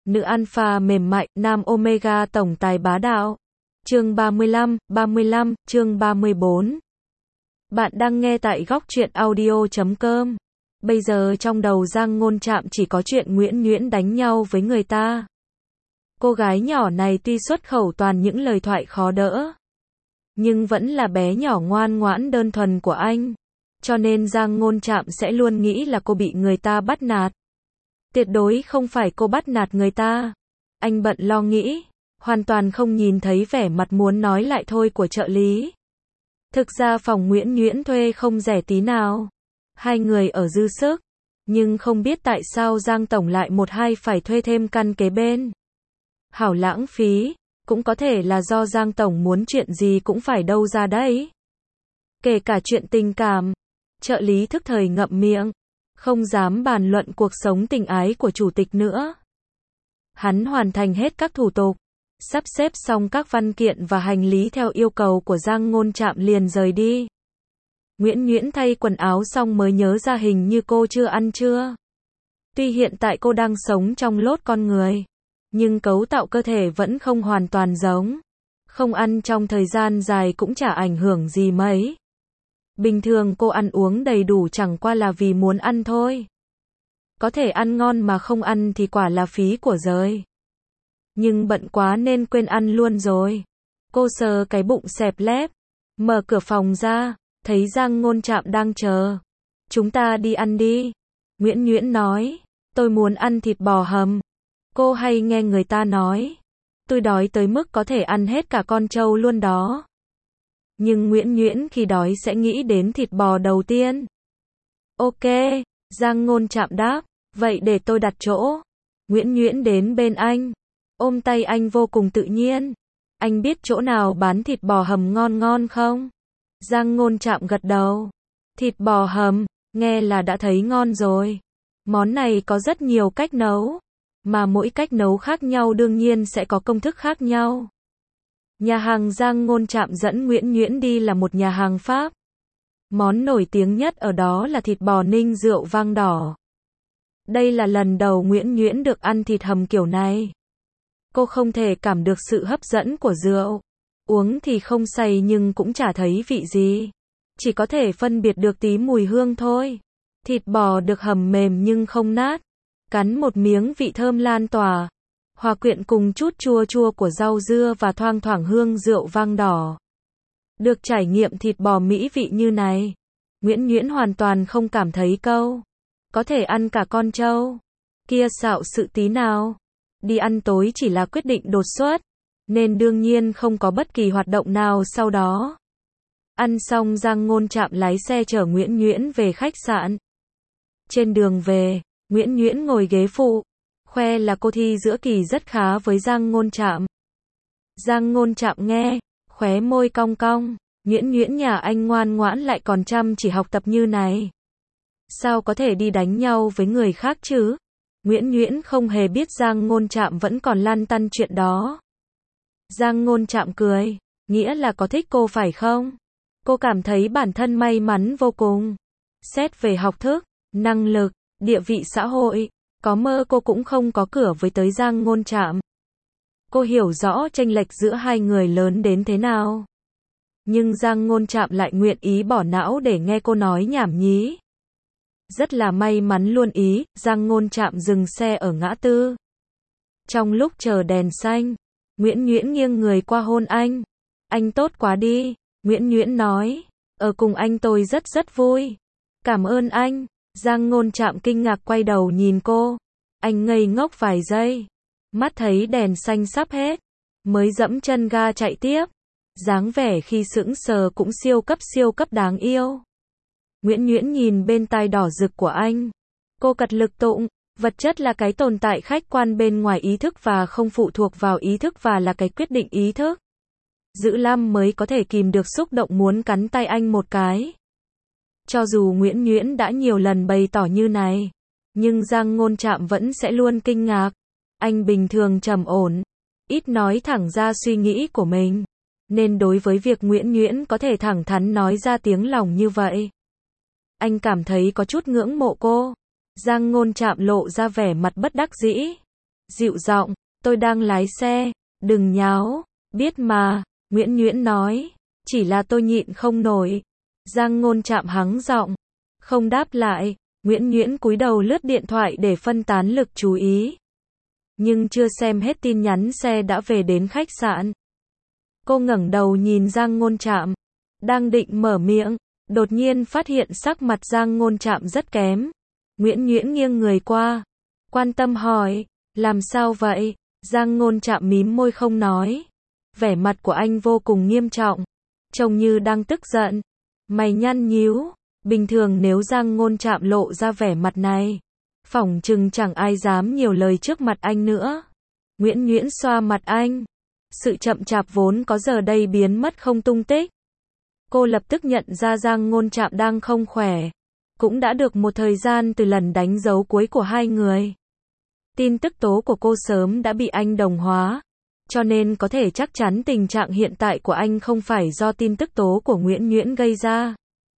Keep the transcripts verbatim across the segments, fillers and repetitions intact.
nữ alpha mềm mại, nam omega tổng tài bá đạo. Chương ba mươi lăm, ba mươi lăm, chương ba mươi bốn. Bạn đang nghe tại góc truyện audio chấm com. Bây giờ trong đầu Giang Ngôn Trạm chỉ có chuyện Nguyễn Nhuyễn đánh nhau với người ta. Cô gái nhỏ này tuy xuất khẩu toàn những lời thoại khó đỡ, nhưng vẫn là bé nhỏ ngoan ngoãn đơn thuần của anh. Cho nên Giang Ngôn Trạm sẽ luôn nghĩ là cô bị người ta bắt nạt. Tuyệt đối không phải cô bắt nạt người ta. Anh bận lo nghĩ, hoàn toàn không nhìn thấy vẻ mặt muốn nói lại thôi của trợ lý. Thực ra phòng Nguyễn Nhuyễn thuê không rẻ tí nào. Hai người ở dư sức, nhưng không biết tại sao Giang Tổng lại một hai phải thuê thêm căn kế bên. Hảo lãng phí, cũng có thể là do Giang Tổng muốn chuyện gì cũng phải đâu ra đấy. Kể cả chuyện tình cảm. Trợ lý thức thời ngậm miệng, không dám bàn luận cuộc sống tình ái của chủ tịch nữa. Hắn hoàn thành hết các thủ tục, sắp xếp xong các văn kiện và hành lý theo yêu cầu của Giang Ngôn Trạm liền rời đi. Nguyễn Nhuyễn thay quần áo xong mới nhớ ra hình như cô chưa ăn trưa. Tuy hiện tại cô đang sống trong lốt con người, nhưng cấu tạo cơ thể vẫn không hoàn toàn giống. Không ăn trong thời gian dài cũng chả ảnh hưởng gì mấy. Bình thường cô ăn uống đầy đủ chẳng qua là vì muốn ăn thôi. Có thể ăn ngon mà không ăn thì quả là phí của giời. Nhưng bận quá nên quên ăn luôn rồi. Cô sờ cái bụng xẹp lép, mở cửa phòng ra, thấy Giang Ngôn Trạm đang chờ. Chúng ta đi ăn đi. Nguyễn Nhuyễn nói, tôi muốn ăn thịt bò hầm. Cô hay nghe người ta nói, tôi đói tới mức có thể ăn hết cả con trâu luôn đó. Nhưng Nguyễn Nhuyễn khi đói sẽ nghĩ đến thịt bò đầu tiên. Ok, Giang Ngôn Trạm đáp, vậy để tôi đặt chỗ. Nguyễn Nhuyễn đến bên anh, ôm tay anh vô cùng tự nhiên. Anh biết chỗ nào bán thịt bò hầm ngon ngon không? Giang Ngôn Trạm gật đầu. Thịt bò hầm, nghe là đã thấy ngon rồi. Món này có rất nhiều cách nấu, mà mỗi cách nấu khác nhau đương nhiên sẽ có công thức khác nhau. Nhà hàng Giang Ngôn Trạm dẫn Nguyễn Nhuyễn đi là một nhà hàng Pháp. Món nổi tiếng nhất ở đó là thịt bò ninh rượu vang đỏ. Đây là lần đầu Nguyễn Nhuyễn được ăn thịt hầm kiểu này. Cô không thể cảm được sự hấp dẫn của rượu. Uống thì không say nhưng cũng chả thấy vị gì. Chỉ có thể phân biệt được tí mùi hương thôi. Thịt bò được hầm mềm nhưng không nát. Cắn một miếng vị thơm lan tỏa, hòa quyện cùng chút chua chua của rau dưa và thoang thoảng hương rượu vang đỏ. Được trải nghiệm thịt bò mỹ vị như này, Nguyễn Nhuyễn hoàn toàn không cảm thấy câu có thể ăn cả con trâu kia xạo sự tí nào. Đi ăn tối chỉ là quyết định đột xuất, nên đương nhiên không có bất kỳ hoạt động nào sau đó. Ăn xong Giang Ngôn Trạm lái xe chở Nguyễn Nhuyễn về khách sạn. Trên đường về, Nguyễn Nhuyễn ngồi ghế phụ, khoe là cô thi giữa kỳ rất khá với Giang Ngôn Trạm. Giang Ngôn Trạm nghe, khóe môi cong cong, Nguyễn Nhuyễn nhà anh ngoan ngoãn lại còn chăm chỉ học tập như này. Sao có thể đi đánh nhau với người khác chứ? Nguyễn Nhuyễn không hề biết Giang Ngôn Trạm vẫn còn lăn tăn chuyện đó. Giang Ngôn Trạm cười, nghĩa là có thích cô phải không? Cô cảm thấy bản thân may mắn vô cùng. Xét về học thức, năng lực, địa vị xã hội, có mơ cô cũng không có cửa với tới Giang Ngôn Trạm. Cô hiểu rõ chênh lệch giữa hai người lớn đến thế nào. Nhưng Giang Ngôn Trạm lại nguyện ý bỏ não để nghe cô nói nhảm nhí. Rất là may mắn luôn ý, Giang Ngôn Trạm dừng xe ở ngã tư. Trong lúc chờ đèn xanh, Nguyễn Nhuyễn nghiêng người qua hôn anh. Anh tốt quá đi, Nguyễn Nhuyễn nói. Ở cùng anh tôi rất rất vui. Cảm ơn anh. Giang Ngôn Trạm kinh ngạc quay đầu nhìn cô. Anh ngây ngốc vài giây. Mắt thấy đèn xanh sắp hết, mới dẫm chân ga chạy tiếp. Dáng vẻ khi sững sờ cũng siêu cấp siêu cấp đáng yêu. Nguyễn Nhuyễn nhìn bên tai đỏ rực của anh. Cô cật lực tụng, vật chất là cái tồn tại khách quan bên ngoài ý thức và không phụ thuộc vào ý thức và là cái quyết định ý thức. Dữ lắm mới có thể kìm được xúc động muốn cắn tay anh một cái. Cho dù Nguyễn Nhuyễn đã nhiều lần bày tỏ như này, nhưng Giang Ngôn Trạm vẫn sẽ luôn kinh ngạc. Anh bình thường trầm ổn, ít nói thẳng ra suy nghĩ của mình, nên đối với việc Nguyễn Nhuyễn có thể thẳng thắn nói ra tiếng lòng như vậy, anh cảm thấy có chút ngưỡng mộ cô. Giang Ngôn Trạm lộ ra vẻ mặt bất đắc dĩ. dịu giọng, tôi đang lái xe, đừng nháo, biết mà, Nguyễn Nhuyễn nói, chỉ là tôi nhịn không nổi. Giang Ngôn Trạm hắng giọng, không đáp lại, Nguyễn Nhuyễn cúi đầu lướt điện thoại để phân tán lực chú ý. Nhưng chưa xem hết tin nhắn xe đã về đến khách sạn. Cô ngẩng đầu nhìn Giang Ngôn Trạm, đang định mở miệng, đột nhiên phát hiện sắc mặt Giang Ngôn Trạm rất kém. Nguyễn Nhuyễn nghiêng người qua, quan tâm hỏi, làm sao vậy? Giang Ngôn Trạm mím môi không nói. Vẻ mặt của anh vô cùng nghiêm trọng, trông như đang tức giận, mày nhăn nhíu. Bình thường nếu Giang Ngôn Trạm lộ ra vẻ mặt này, phỏng chừng chẳng ai dám nhiều lời trước mặt anh nữa. Nguyễn Nhuyễn xoa mặt anh, sự chậm chạp vốn có giờ đây biến mất không tung tích. Cô lập tức nhận ra Giang Ngôn Trạm đang không khỏe. Cũng đã được một thời gian từ lần đánh dấu cuối của hai người. Tin tức tố của cô sớm đã bị anh đồng hóa, cho nên có thể chắc chắn tình trạng hiện tại của anh không phải do tin tức tố của Nguyễn Nhuyễn gây ra.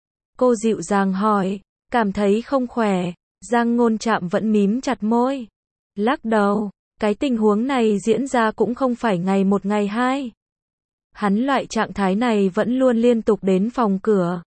Cô dịu dàng hỏi, cảm thấy không khỏe. Giang Ngôn Trạm vẫn mím chặt môi, lắc đầu, cái tình huống này diễn ra cũng không phải ngày một ngày hai. Hắn loại trạng thái này vẫn luôn liên tục đến phòng cửa.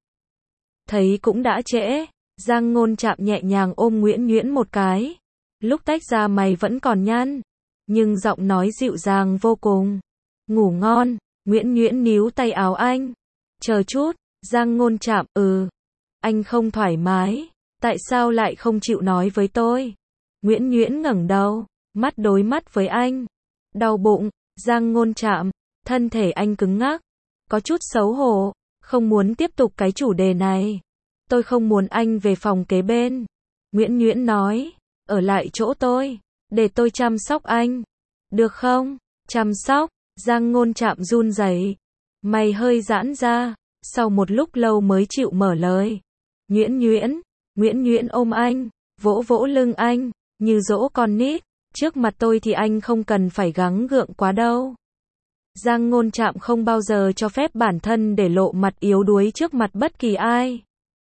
Thấy cũng đã trễ, Giang Ngôn Trạm nhẹ nhàng ôm Nguyễn Nhuyễn một cái. Lúc tách ra mày vẫn còn nhăn, nhưng giọng nói dịu dàng vô cùng. Ngủ ngon. Nguyễn Nhuyễn níu tay áo anh. Chờ chút. Giang Ngôn Trạm, ừ. Anh không thoải mái. Tại sao lại không chịu nói với tôi? Nguyễn Nhuyễn ngẩng đầu, mắt đối mắt với anh. Đau bụng. Giang Ngôn Trạm, thân thể anh cứng ngắc, có chút xấu hổ, không muốn tiếp tục cái chủ đề này. Tôi không muốn anh về phòng kế bên. Nguyễn Nhuyễn nói, ở lại chỗ tôi, để tôi chăm sóc anh. Được không? Chăm sóc. Giang Ngôn Trạm run rẩy, mày hơi giãn ra, sau một lúc lâu mới chịu mở lời. Nguyễn Nhuyễn. Nguyễn Nhuyễn ôm anh, vỗ vỗ lưng anh, như dỗ con nít. Trước mặt tôi thì anh không cần phải gắng gượng quá đâu. Giang Ngôn Trạm không bao giờ cho phép bản thân để lộ mặt yếu đuối trước mặt bất kỳ ai.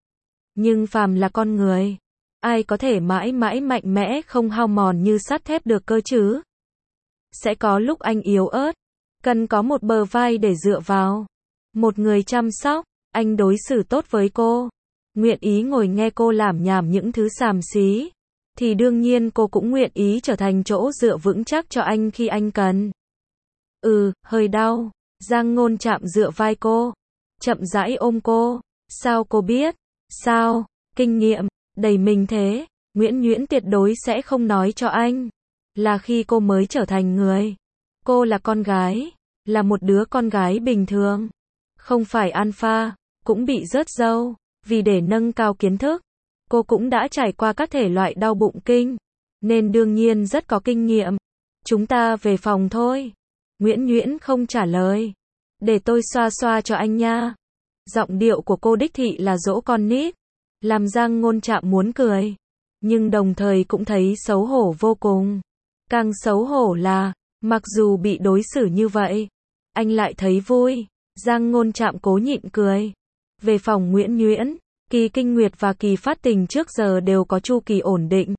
Nhưng phàm là con người, ai có thể mãi mãi mạnh mẽ không hao mòn như sắt thép được cơ chứ? Sẽ có lúc anh yếu ớt, cần có một bờ vai để dựa vào, một người chăm sóc. Anh đối xử tốt với cô, nguyện ý ngồi nghe cô lảm nhảm những thứ xàm xí, thì đương nhiên cô cũng nguyện ý trở thành chỗ dựa vững chắc cho anh khi anh cần. Ừ, hơi đau. Giang Ngôn Trạm dựa vai cô, chậm rãi ôm cô. Sao cô biết? Sao? Kinh nghiệm, đầy mình thế. Nguyễn Nhuyễn tuyệt đối sẽ không nói cho anh. Là khi cô mới trở thành người. Cô là con gái, là một đứa con gái bình thường. Không phải alpha, cũng bị rớt râu. Vì để nâng cao kiến thức, cô cũng đã trải qua các thể loại đau bụng kinh, nên đương nhiên rất có kinh nghiệm. Chúng ta về phòng thôi. Nguyễn Nhuyễn không trả lời. Để tôi xoa xoa cho anh nha. Giọng điệu của cô đích thị là dỗ con nít, làm Giang Ngôn Trạm muốn cười, nhưng đồng thời cũng thấy xấu hổ vô cùng. Càng xấu hổ là, mặc dù bị đối xử như vậy, anh lại thấy vui. Giang Ngôn Trạm cố nhịn cười. Về phòng Nguyễn Nhuyễn, kỳ kinh nguyệt và kỳ phát tình trước giờ đều có chu kỳ ổn định,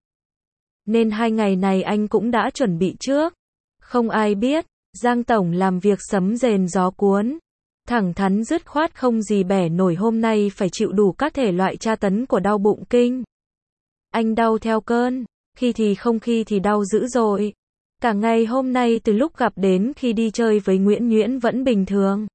nên hai ngày này anh cũng đã chuẩn bị trước. Không ai biết, Giang Tổng làm việc sấm rền gió cuốn, thẳng thắn dứt khoát không gì bẻ nổi, hôm nay phải chịu đủ các thể loại tra tấn của đau bụng kinh. Anh đau theo cơn, khi thì không, khi thì đau dữ dội. Cả ngày hôm nay từ lúc gặp đến khi đi chơi với Nguyễn Nhuyễn vẫn bình thường.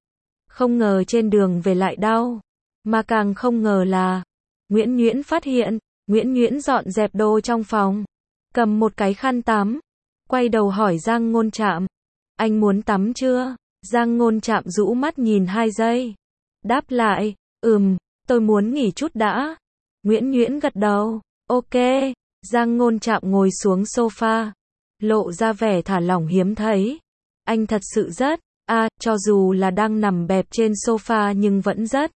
Không ngờ trên đường về lại đau. Mà càng không ngờ là, Nguyễn Nhuyễn phát hiện, Nguyễn Nhuyễn dọn dẹp đồ trong phòng, cầm một cái khăn tắm, quay đầu hỏi Giang Ngôn Trạm, anh muốn tắm chưa? Giang Ngôn Trạm rũ mắt nhìn hai giây, đáp lại, ừm, tôi muốn nghỉ chút đã. Nguyễn Nhuyễn gật đầu, ok. Giang Ngôn Trạm ngồi xuống sofa, lộ ra vẻ thả lỏng hiếm thấy. Anh thật sự rất, a, à, cho dù là đang nằm bẹp trên sofa nhưng vẫn rất.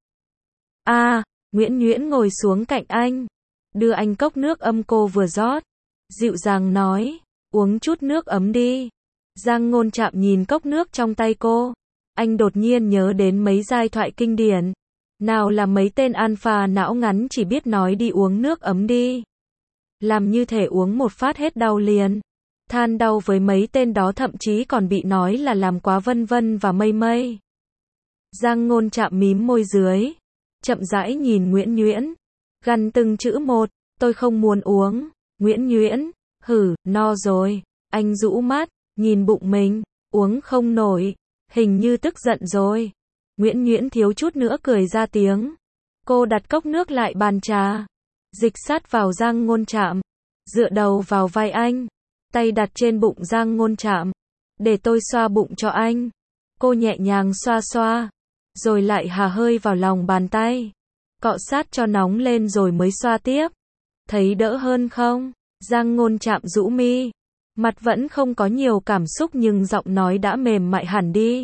A, à, Nguyễn Nhuyễn ngồi xuống cạnh anh, đưa anh cốc nước ấm cô vừa rót, dịu dàng nói, uống chút nước ấm đi. Giang Ngôn Trạm nhìn cốc nước trong tay cô, anh đột nhiên nhớ đến mấy giai thoại kinh điển. Nào là mấy tên alpha não ngắn chỉ biết nói đi uống nước ấm đi, làm như thể uống một phát hết đau liền. than đau với mấy tên đó, thậm chí còn bị nói là làm quá vân vân và mây mây. Giang Ngôn Trạm mím môi dưới, chậm rãi nhìn Nguyễn Nhuyễn, gằn từng chữ một, tôi không muốn uống. Nguyễn Nhuyễn, hử, no rồi. Anh rũ mắt, nhìn bụng mình, uống không nổi, hình như tức giận rồi. Nguyễn Nhuyễn thiếu chút nữa cười ra tiếng. Cô đặt cốc nước lại bàn trà, dịch sát vào Giang Ngôn Trạm, dựa đầu vào vai anh, tay đặt trên bụng Giang Ngôn Trạm. Để tôi xoa bụng cho anh. Cô nhẹ nhàng xoa xoa, rồi lại hà hơi vào lòng bàn tay, cọ sát cho nóng lên rồi mới xoa tiếp. Thấy đỡ hơn không? Giang Ngôn Trạm rũ mi, mặt vẫn không có nhiều cảm xúc nhưng giọng nói đã mềm mại hẳn đi.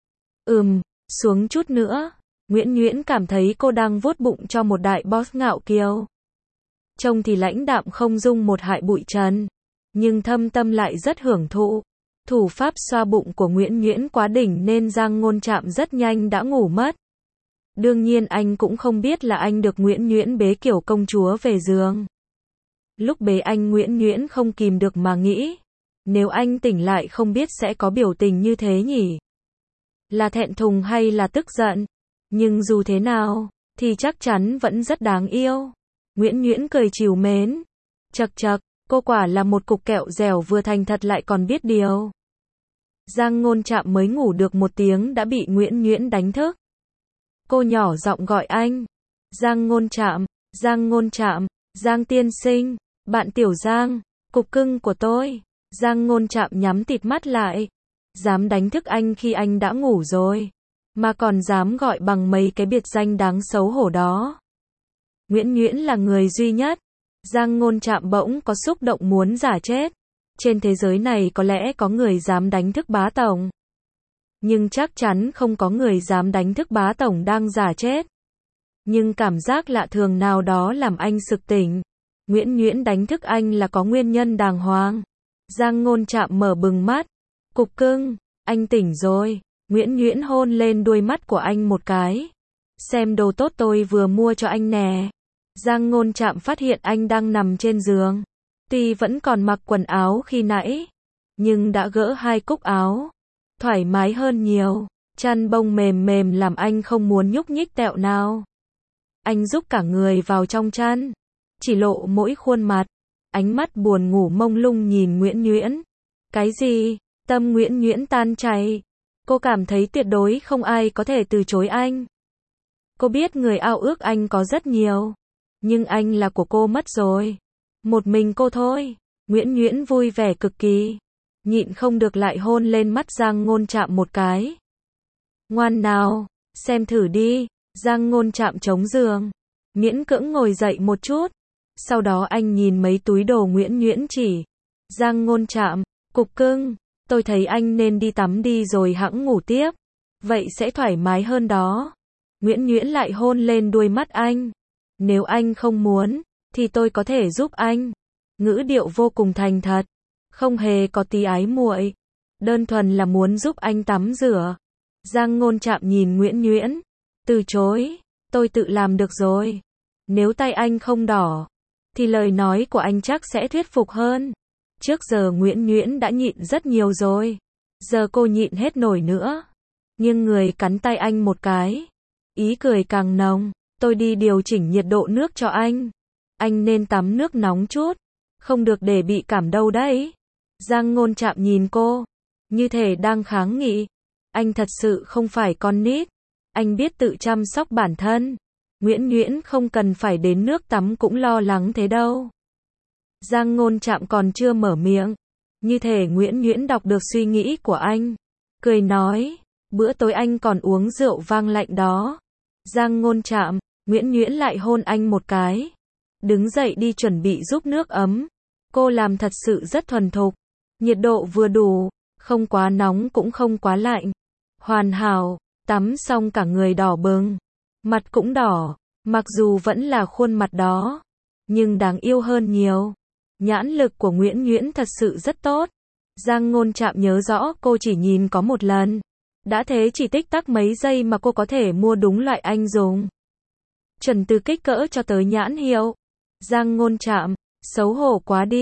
Ừm, xuống chút nữa. Nguyễn Nhuyễn cảm thấy cô đang vuốt bụng cho một đại boss ngạo kiều. Trông thì lãnh đạm không dung một hại bụi trần, nhưng thâm tâm lại rất hưởng thụ. Thủ pháp xoa bụng của Nguyễn Nhuyễn quá đỉnh nên Giang Ngôn Trạm rất nhanh đã ngủ mất. Đương nhiên anh cũng không biết là anh được Nguyễn Nhuyễn bế kiểu công chúa về giường. Lúc bế anh, Nguyễn Nhuyễn không kìm được mà nghĩ, nếu anh tỉnh lại không biết sẽ có biểu tình như thế nhỉ? Là thẹn thùng hay là tức giận? Nhưng dù thế nào, thì chắc chắn vẫn rất đáng yêu. Nguyễn Nhuyễn cười trìu mến. Chậc chậc, cô quả là một cục kẹo dẻo, vừa thành thật lại còn biết điều. Giang Ngôn Trạm mới ngủ được một tiếng đã bị Nguyễn Nhuyễn đánh thức. Cô nhỏ giọng gọi anh. Giang Ngôn Trạm, Giang Ngôn Trạm, Giang tiên sinh, bạn Tiểu Giang, cục cưng của tôi. Giang Ngôn Trạm nhắm tịt mắt lại. Dám đánh thức anh khi anh đã ngủ rồi, mà còn dám gọi bằng mấy cái biệt danh đáng xấu hổ đó. Nguyễn Nhuyễn là người duy nhất. Giang Ngôn Trạm bỗng có xúc động muốn giả chết. Trên thế giới này có lẽ có người dám đánh thức bá tổng, nhưng chắc chắn không có người dám đánh thức bá tổng đang giả chết. Nhưng cảm giác lạ thường nào đó làm anh sực tỉnh. Nguyễn Nhuyễn đánh thức anh là có nguyên nhân đàng hoàng. Giang Ngôn Trạm mở bừng mắt. Cục cưng, anh tỉnh rồi. Nguyễn Nhuyễn hôn lên đuôi mắt của anh một cái. Xem đồ tốt tôi vừa mua cho anh nè. Giang Ngôn Trạm phát hiện anh đang nằm trên giường. Tuy vẫn còn mặc quần áo khi nãy, nhưng đã gỡ hai cúc áo. Thoải mái hơn nhiều. Chăn bông mềm mềm làm anh không muốn nhúc nhích tẹo nào. Anh rúc cả người vào trong chăn, chỉ lộ mỗi khuôn mặt. Ánh mắt buồn ngủ mông lung nhìn Nguyễn Nhuyễn. Cái gì? Tâm Nguyễn Nhuyễn tan chảy. Cô cảm thấy tuyệt đối không ai có thể từ chối anh. Cô biết người ao ước anh có rất nhiều, nhưng anh là của cô mất rồi. Một mình cô thôi. Nguyễn Nhuyễn vui vẻ cực kỳ, nhịn không được lại hôn lên mắt Giang Ngôn Trạm một cái. Ngoan nào, xem thử đi. Giang Ngôn Trạm chống giường, miễn cưỡng ngồi dậy một chút. Sau đó anh nhìn mấy túi đồ Nguyễn Nhuyễn chỉ. Giang Ngôn Trạm, cục cưng, tôi thấy anh nên đi tắm đi rồi hẵng ngủ tiếp. Vậy sẽ thoải mái hơn đó. Nguyễn Nhuyễn lại hôn lên đuôi mắt anh. Nếu anh không muốn, thì tôi có thể giúp anh. Ngữ điệu vô cùng thành thật, không hề có tí ái muội, đơn thuần là muốn giúp anh tắm rửa. Giang Ngôn Trạm nhìn Nguyễn Nhuyễn. Từ chối, tôi tự làm được rồi. Nếu tay anh không đỏ, thì lời nói của anh chắc sẽ thuyết phục hơn. Trước giờ Nguyễn Nhuyễn đã nhịn rất nhiều rồi. Giờ cô nhịn hết nổi nữa. Nhưng người cắn tay anh một cái. Ý cười càng nồng. Tôi đi điều chỉnh nhiệt độ nước cho anh. Anh nên tắm nước nóng chút. Không được để bị cảm đâu đấy. Giang Ngôn Trạm nhìn cô, như thể đang kháng nghị. Anh thật sự không phải con nít. Anh biết tự chăm sóc bản thân. Nguyễn Nhuyễn không cần phải đến nước tắm cũng lo lắng thế đâu. Giang Ngôn Trạm còn chưa mở miệng, như thể Nguyễn Nhuyễn đọc được suy nghĩ của anh. Cười nói, bữa tối anh còn uống rượu vang lạnh đó. Giang Ngôn Trạm, Nguyễn Nhuyễn lại hôn anh một cái. Đứng dậy đi chuẩn bị giúp nước ấm. Cô làm thật sự rất thuần thục. Nhiệt độ vừa đủ, không quá nóng cũng không quá lạnh. Hoàn hảo, tắm xong cả người đỏ bừng. Mặt cũng đỏ, mặc dù vẫn là khuôn mặt đó, nhưng đáng yêu hơn nhiều. Nhãn lực của Nguyễn Nhuyễn thật sự rất tốt. Giang Ngôn Trạm nhớ rõ cô chỉ nhìn có một lần. Đã thế chỉ tích tắc mấy giây mà cô có thể mua đúng loại anh dùng. Chuẩn từ kích cỡ cho tới nhãn hiệu. Giang Ngôn Trạm, xấu hổ quá đi.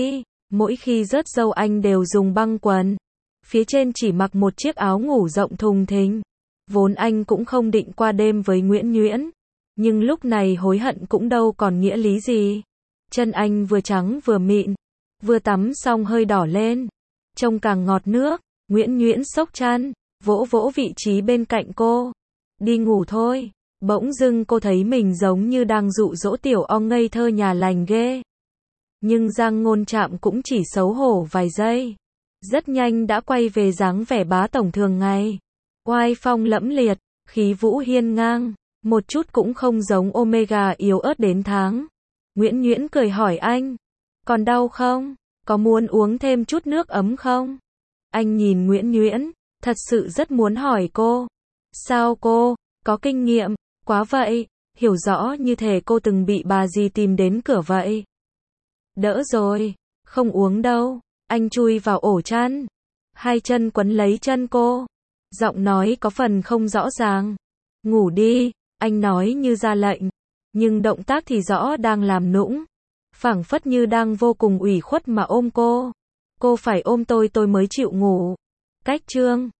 Mỗi khi rớt dâu anh đều dùng băng quần. Phía trên chỉ mặc một chiếc áo ngủ rộng thùng thình. Vốn anh cũng không định qua đêm với Nguyễn Nhuyễn. Nhưng lúc này hối hận cũng đâu còn nghĩa lý gì. Chân anh vừa trắng vừa mịn. Vừa tắm xong hơi đỏ lên. Trông càng ngọt nước. Nguyễn Nhuyễn xốc chăn, vỗ vỗ vị trí bên cạnh cô. Đi ngủ thôi. Bỗng dưng cô thấy mình giống như đang dụ dỗ tiểu ong ngây thơ nhà lành ghê. Nhưng Giang Ngôn Trạm cũng chỉ xấu hổ vài giây. Rất nhanh đã quay về dáng vẻ bá tổng thường ngày. Oai phong lẫm liệt, khí vũ hiên ngang. Một chút cũng không giống Omega yếu ớt đến tháng. Nguyễn Nhuyễn cười hỏi anh. Còn đau không? Có muốn uống thêm chút nước ấm không? Anh nhìn Nguyễn Nhuyễn, thật sự rất muốn hỏi cô. Sao cô, có kinh nghiệm, quá vậy, hiểu rõ như thể cô từng bị bà gì tìm đến cửa vậy. Đỡ rồi, không uống đâu. Anh chui vào ổ chăn. Hai chân quấn lấy chân cô. Giọng nói có phần không rõ ràng. Ngủ đi, anh nói như ra lệnh. Nhưng động tác thì rõ đang làm nũng. Phảng phất như đang vô cùng ủy khuất mà ôm cô. Cô phải ôm tôi tôi mới chịu ngủ. Cách chương